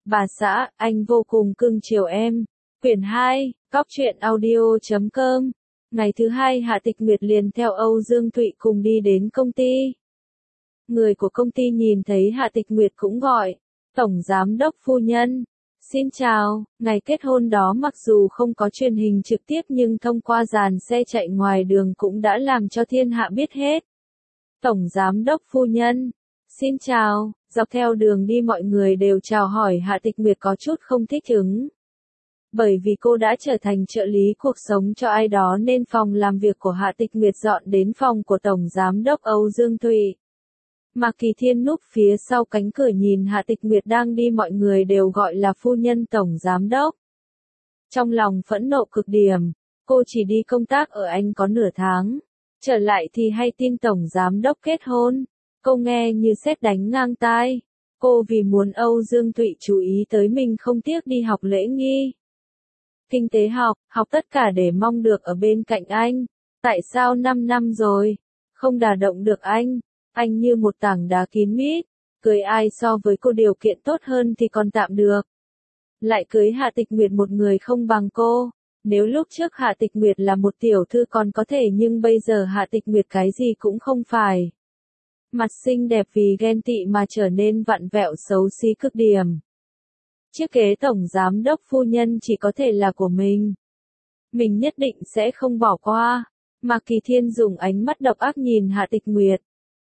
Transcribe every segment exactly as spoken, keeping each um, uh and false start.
Bà xã, anh vô cùng cưng chiều em. Quyển hai, cóc truyện audio chấm com. Ngày thứ hai Hạ Tịch Nguyệt liền theo Âu Dương Thụy cùng đi đến công ty. Người của công ty nhìn thấy Hạ Tịch Nguyệt cũng gọi, Tổng Giám đốc phu nhân. Xin chào, ngày kết hôn đó mặc dù không có truyền hình trực tiếp nhưng thông qua dàn xe chạy ngoài đường cũng đã làm cho thiên hạ biết hết. Tổng Giám đốc phu nhân. Xin chào, dọc theo đường đi mọi người đều chào hỏi Hạ Tịch Nguyệt có chút không thích ứng. Bởi vì cô đã trở thành trợ lý cuộc sống cho ai đó nên phòng làm việc của Hạ Tịch Nguyệt dọn đến phòng của Tổng Giám đốc Âu Dương Thụy. Mạc Kỳ Thiên núp phía sau cánh cửa nhìn Hạ Tịch Nguyệt đang đi, mọi người đều gọi là phu nhân Tổng Giám đốc. Trong lòng phẫn nộ cực điểm, cô chỉ đi công tác ở Anh có nửa tháng. Trở lại thì hay tin Tổng Giám đốc kết hôn. Cô nghe như sét đánh ngang tai. Cô vì muốn Âu Dương Thụy chú ý tới mình không tiếc đi học lễ nghi. Kinh tế học, học tất cả để mong được ở bên cạnh anh. Tại sao năm năm rồi, không đả động được anh? Anh như một tảng đá kín mít. Cưới ai so với cô điều kiện tốt hơn thì còn tạm được. Lại cưới Hạ Tịch Nguyệt một người không bằng cô. Nếu lúc trước Hạ Tịch Nguyệt là một tiểu thư còn có thể, nhưng bây giờ Hạ Tịch Nguyệt cái gì cũng không phải. Mặt xinh đẹp vì ghen tị mà trở nên vặn vẹo xấu xí cực điểm. Chiếc ghế Tổng Giám đốc phu nhân chỉ có thể là của mình. Mình nhất định sẽ không bỏ qua. Mạc Kỳ Thiên dùng ánh mắt độc ác nhìn Hạ Tịch Nguyệt.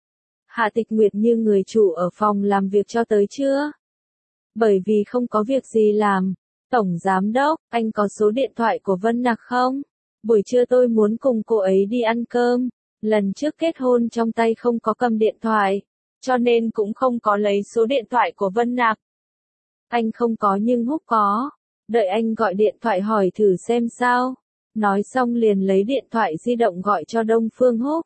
Hạ Tịch Nguyệt như người chủ ở phòng làm việc cho tới chưa? Bởi vì không có việc gì làm. Tổng Giám đốc, anh có số điện thoại của Vân Nặc không? Buổi trưa tôi muốn cùng cô ấy đi ăn cơm. Lần trước kết hôn trong tay không có cầm điện thoại, cho nên cũng không có lấy số điện thoại của Vân Nặc. Anh không có nhưng Húc có. Đợi anh gọi điện thoại hỏi thử xem sao. Nói xong liền lấy điện thoại di động gọi cho Đông Phương Húc.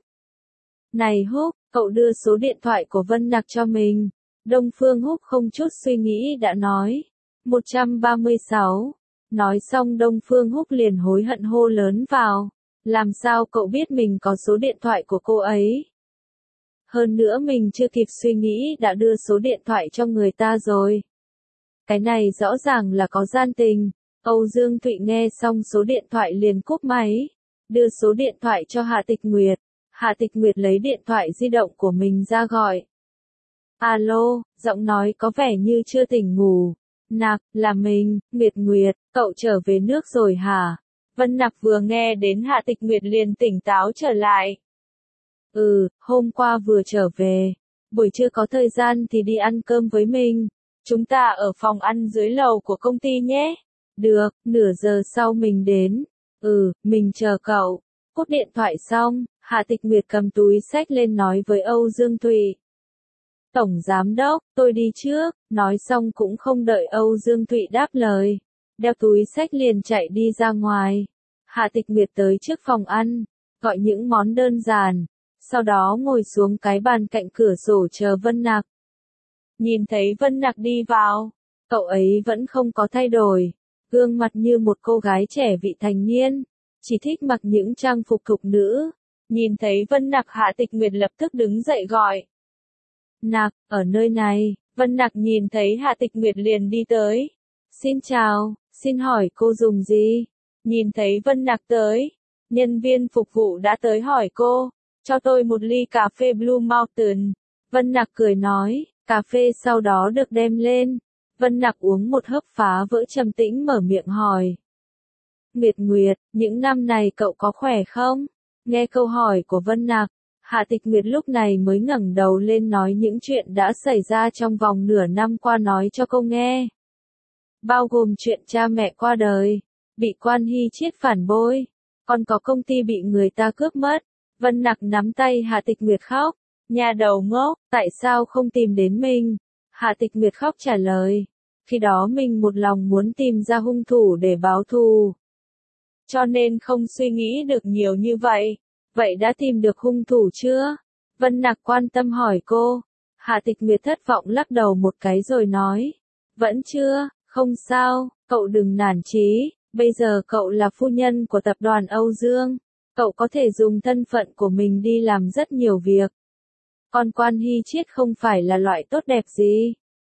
Này Húc, cậu đưa số điện thoại của Vân Nặc cho mình. Đông Phương Húc không chút suy nghĩ đã nói. một trăm ba mươi sáu. Nói xong Đông Phương Húc liền hối hận hô lớn vào. Làm sao cậu biết mình có số điện thoại của cô ấy? Hơn nữa mình chưa kịp suy nghĩ đã đưa số điện thoại cho người ta rồi. Cái này rõ ràng là có gian tình. Âu Dương Thụy nghe xong số điện thoại liền cúp máy. Đưa số điện thoại cho Hạ Tịch Nguyệt. Hạ Tịch Nguyệt lấy điện thoại di động của mình ra gọi. Alo, giọng nói có vẻ như chưa tỉnh ngủ. Nặc, là mình, Nguyệt Nguyệt, cậu trở về nước rồi hả? Vân Nặc vừa nghe đến Hạ Tịch Nguyệt liền tỉnh táo trở lại. Ừ, hôm qua vừa trở về. Buổi trưa có thời gian thì đi ăn cơm với mình. Chúng ta ở phòng ăn dưới lầu của công ty nhé. Được, nửa giờ sau mình đến. Ừ, mình chờ cậu. Cúp điện thoại xong, Hạ Tịch Nguyệt cầm túi xách lên nói với Âu Dương Thụy. Tổng Giám đốc, tôi đi trước. Nói xong cũng không đợi Âu Dương Thụy đáp lời. Đeo túi xách liền chạy đi ra ngoài. Hạ Tịch Nguyệt tới trước phòng ăn, gọi những món đơn giản, sau đó ngồi xuống cái bàn cạnh cửa sổ chờ Vân Nặc. Nhìn thấy Vân Nặc đi vào, cậu ấy vẫn không có thay đổi, gương mặt như một cô gái trẻ vị thành niên, chỉ thích mặc những trang phục thục nữ. Nhìn thấy Vân Nặc Hạ Tịch Nguyệt lập tức đứng dậy gọi. Nặc, ở nơi này. Vân Nặc nhìn thấy Hạ Tịch Nguyệt liền đi tới. Xin chào, xin hỏi cô dùng gì? Nhìn thấy Vân Nặc tới, nhân viên phục vụ đã tới hỏi cô, cho tôi một ly cà phê Blue Mountain. Vân Nặc cười nói, cà phê sau đó được đem lên. Vân Nặc uống một hớp phá vỡ trầm tĩnh mở miệng hỏi. Nguyệt Nguyệt, những năm này cậu có khỏe không? Nghe câu hỏi của Vân Nặc, Hạ Tịch Nguyệt lúc này mới ngẩng đầu lên nói những chuyện đã xảy ra trong vòng nửa năm qua nói cho cô nghe. Bao gồm chuyện cha mẹ qua đời, bị Quan Hy Chiết phản bội, còn có công ty bị người ta cướp mất. Vân Nặc nắm tay Hạ Tịch Nguyệt khóc. Nhà đầu ngốc, tại sao không tìm đến mình? Hạ Tịch Nguyệt khóc trả lời. Khi đó mình một lòng muốn tìm ra hung thủ để báo thù. Cho nên không suy nghĩ được nhiều như vậy. Vậy đã tìm được hung thủ chưa? Vân Nặc quan tâm hỏi cô. Hạ Tịch Nguyệt thất vọng lắc đầu một cái rồi nói. Vẫn chưa, không sao, cậu đừng nản chí. Bây giờ cậu là phu nhân của tập đoàn Âu Dương. Cậu có thể dùng thân phận của mình đi làm rất nhiều việc. Còn Quan Hy Chiết không phải là loại tốt đẹp gì.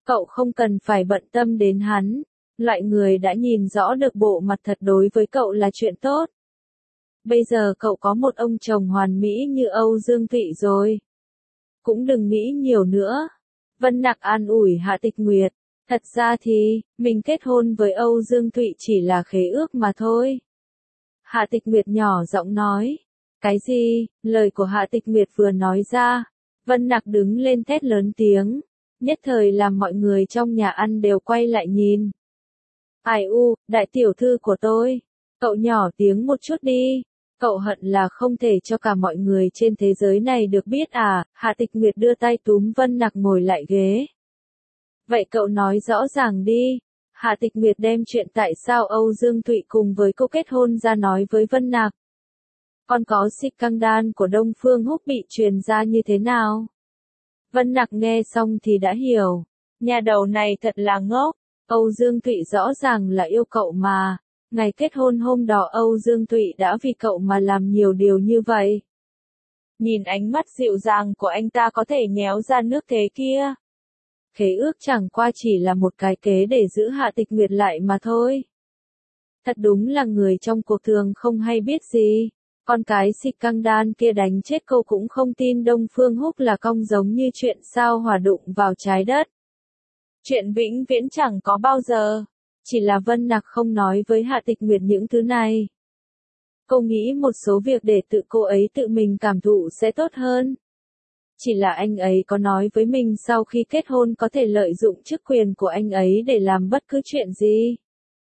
Cậu không cần phải bận tâm đến hắn. Loại người đã nhìn rõ được bộ mặt thật đối với cậu là chuyện tốt. Bây giờ cậu có một ông chồng hoàn mỹ như Âu Dương Thụy rồi. Cũng đừng nghĩ nhiều nữa. Vân Nặc an ủi Hạ Tịch Nguyệt. Thật ra thì, mình kết hôn với Âu Dương Thụy chỉ là khế ước mà thôi. Hạ Tịch Nguyệt nhỏ giọng nói. Cái gì? Lời của Hạ Tịch Nguyệt vừa nói ra. Vân Nặc đứng lên thét lớn tiếng. Nhất thời làm mọi người trong nhà ăn đều quay lại nhìn. Ai u, đại tiểu thư của tôi. Cậu nhỏ tiếng một chút đi. Cậu hận là không thể cho cả mọi người trên thế giới này được biết à. Hạ Tịch Nguyệt đưa tay túm Vân Nặc ngồi lại ghế. Vậy cậu nói rõ ràng đi. Hạ Tịch Nguyệt đem chuyện tại sao Âu Dương Thụy cùng với cô kết hôn ra nói với Vân Nặc. Còn có scandal của Đông Phương Húc bị truyền ra như thế nào? Vân Nặc nghe xong thì đã hiểu. Nhà đầu này thật là ngốc. Âu Dương Thụy rõ ràng là yêu cậu mà. Ngày kết hôn hôm đó Âu Dương Thụy đã vì cậu mà làm nhiều điều như vậy. Nhìn ánh mắt dịu dàng của anh ta có thể nhéo ra nước thế kia. Khế ước chẳng qua chỉ là một cái kế để giữ Hạ Tịch Nguyệt lại mà thôi. Thật đúng là người trong cuộc thường không hay biết gì. Con cái scandal kia đánh chết cô cũng không tin Đông Phương Húc là cong giống như chuyện sao hỏa đụng vào trái đất. Chuyện vĩnh viễn chẳng có bao giờ. Chỉ là Vân Nặc không nói với Hạ Tịch Nguyệt những thứ này. Cô nghĩ một số việc để tự cô ấy tự mình cảm thụ sẽ tốt hơn. Chỉ là anh ấy có nói với mình sau khi kết hôn có thể lợi dụng chức quyền của anh ấy để làm bất cứ chuyện gì.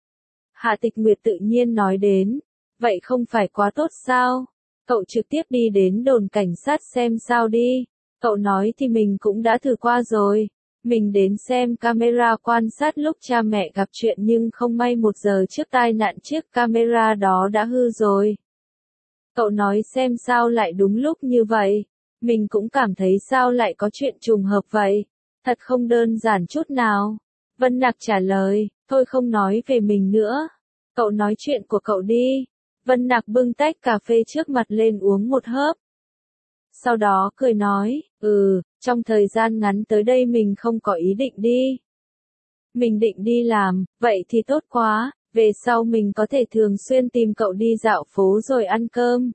Hạ Tịch Nguyệt tự nhiên nói đến. Vậy không phải quá tốt sao? Cậu trực tiếp đi đến đồn cảnh sát xem sao đi. Cậu nói thì mình cũng đã thử qua rồi. Mình đến xem camera quan sát lúc cha mẹ gặp chuyện nhưng không may một giờ trước tai nạn chiếc camera đó đã hư rồi. Cậu nói xem sao lại đúng lúc như vậy. Mình cũng cảm thấy sao lại có chuyện trùng hợp vậy. Thật không đơn giản chút nào. Vân Nặc trả lời, thôi không nói về mình nữa. Cậu nói chuyện của cậu đi. Vân Nặc bưng tách cà phê trước mặt lên uống một hớp. Sau đó cười nói, ừ, trong thời gian ngắn tới đây mình không có ý định đi. Mình định đi làm, vậy thì tốt quá, về sau mình có thể thường xuyên tìm cậu đi dạo phố rồi ăn cơm.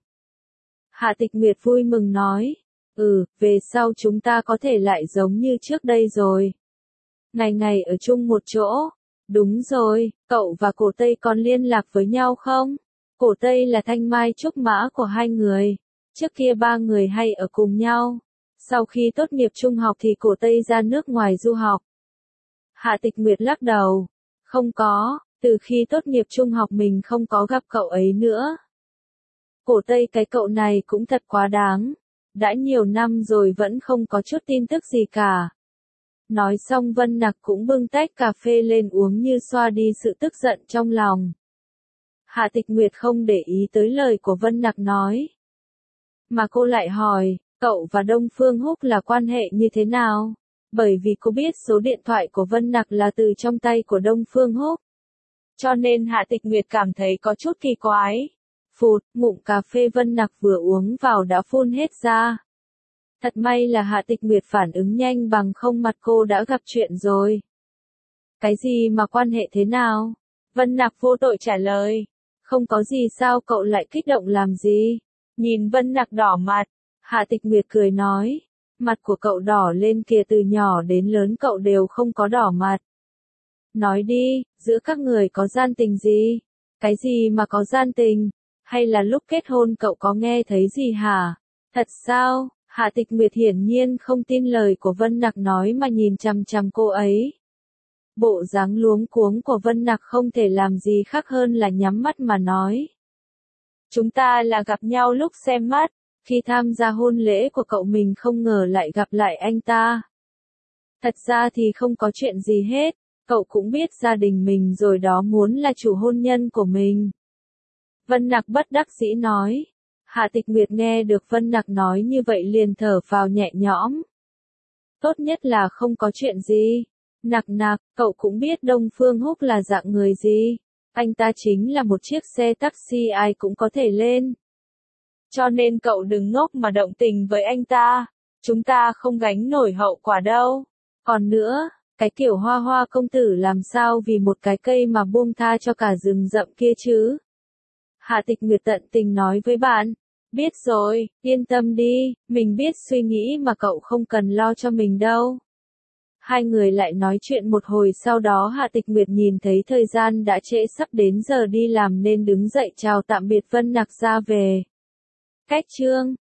Hạ Tịch Nguyệt vui mừng nói, ừ, về sau chúng ta có thể lại giống như trước đây rồi. Ngày ngày ở chung một chỗ. Đúng rồi, cậu và Cổ Tây còn liên lạc với nhau không? Cổ Tây là thanh mai trúc mã của hai người. Trước kia ba người hay ở cùng nhau. Sau khi tốt nghiệp trung học thì Cổ Tây ra nước ngoài du học. Hạ Tịch Nguyệt lắc đầu. Không có, từ khi tốt nghiệp trung học mình không có gặp cậu ấy nữa. Cổ Tây cái cậu này cũng thật quá đáng. Đã nhiều năm rồi vẫn không có chút tin tức gì cả. Nói xong Vân Nặc cũng bưng tách cà phê lên uống như xoa đi sự tức giận trong lòng. Hạ Tịch Nguyệt không để ý tới lời của Vân Nặc nói. Mà cô lại hỏi, cậu và Đông Phương Húc là quan hệ như thế nào? Bởi vì cô biết số điện thoại của Vân Nặc là từ trong tay của Đông Phương Húc. Cho nên Hạ Tịch Nguyệt cảm thấy có chút kỳ quái. Phụt, ngụm cà phê Vân Nặc vừa uống vào đã phun hết ra. Thật may là Hạ Tịch Nguyệt phản ứng nhanh bằng không mặt cô đã gặp chuyện rồi. Cái gì mà quan hệ thế nào? Vân Nặc vô tội trả lời. Không có gì sao cậu lại kích động làm gì? Nhìn Vân Nặc đỏ mặt. Hạ Tịch Nguyệt cười nói. Mặt của cậu đỏ lên kìa, từ nhỏ đến lớn cậu đều không có đỏ mặt. Nói đi, giữa các người có gian tình gì? Cái gì mà có gian tình? Hay là lúc kết hôn cậu có nghe thấy gì hả? Thật sao? Hạ Tịch Nguyệt hiển nhiên không tin lời của Vân Nặc nói mà nhìn chằm chằm cô ấy. Bộ dáng luống cuống của Vân Nặc không thể làm gì khác hơn là nhắm mắt mà nói. Chúng ta là gặp nhau lúc xem mắt, khi tham gia hôn lễ của cậu mình không ngờ lại gặp lại anh ta. Thật ra thì không có chuyện gì hết, cậu cũng biết gia đình mình rồi đó, muốn là chủ hôn nhân của mình. Vân Nặc bất đắc dĩ nói. Hạ Tịch Nguyệt nghe được Vân Nặc nói như vậy liền thở phào nhẹ nhõm. Tốt nhất là không có chuyện gì. Nặc nặc, cậu cũng biết Đông Phương Húc là dạng người gì. Anh ta chính là một chiếc xe taxi ai cũng có thể lên. Cho nên cậu đừng ngốc mà động tình với anh ta. Chúng ta không gánh nổi hậu quả đâu. Còn nữa, Cái kiểu Hoa Hoa công tử làm sao vì một cái cây mà buông tha cho cả rừng rậm kia chứ? Hạ Tịch Nguyệt tận tình nói với bạn. Biết rồi, yên tâm đi, mình biết suy nghĩ mà cậu không cần lo cho mình đâu. Hai người lại nói chuyện một hồi, sau đó Hạ Tịch Nguyệt nhìn thấy thời gian đã trễ, sắp đến giờ đi làm nên đứng dậy chào tạm biệt Vân Nặc ra về. Cách chương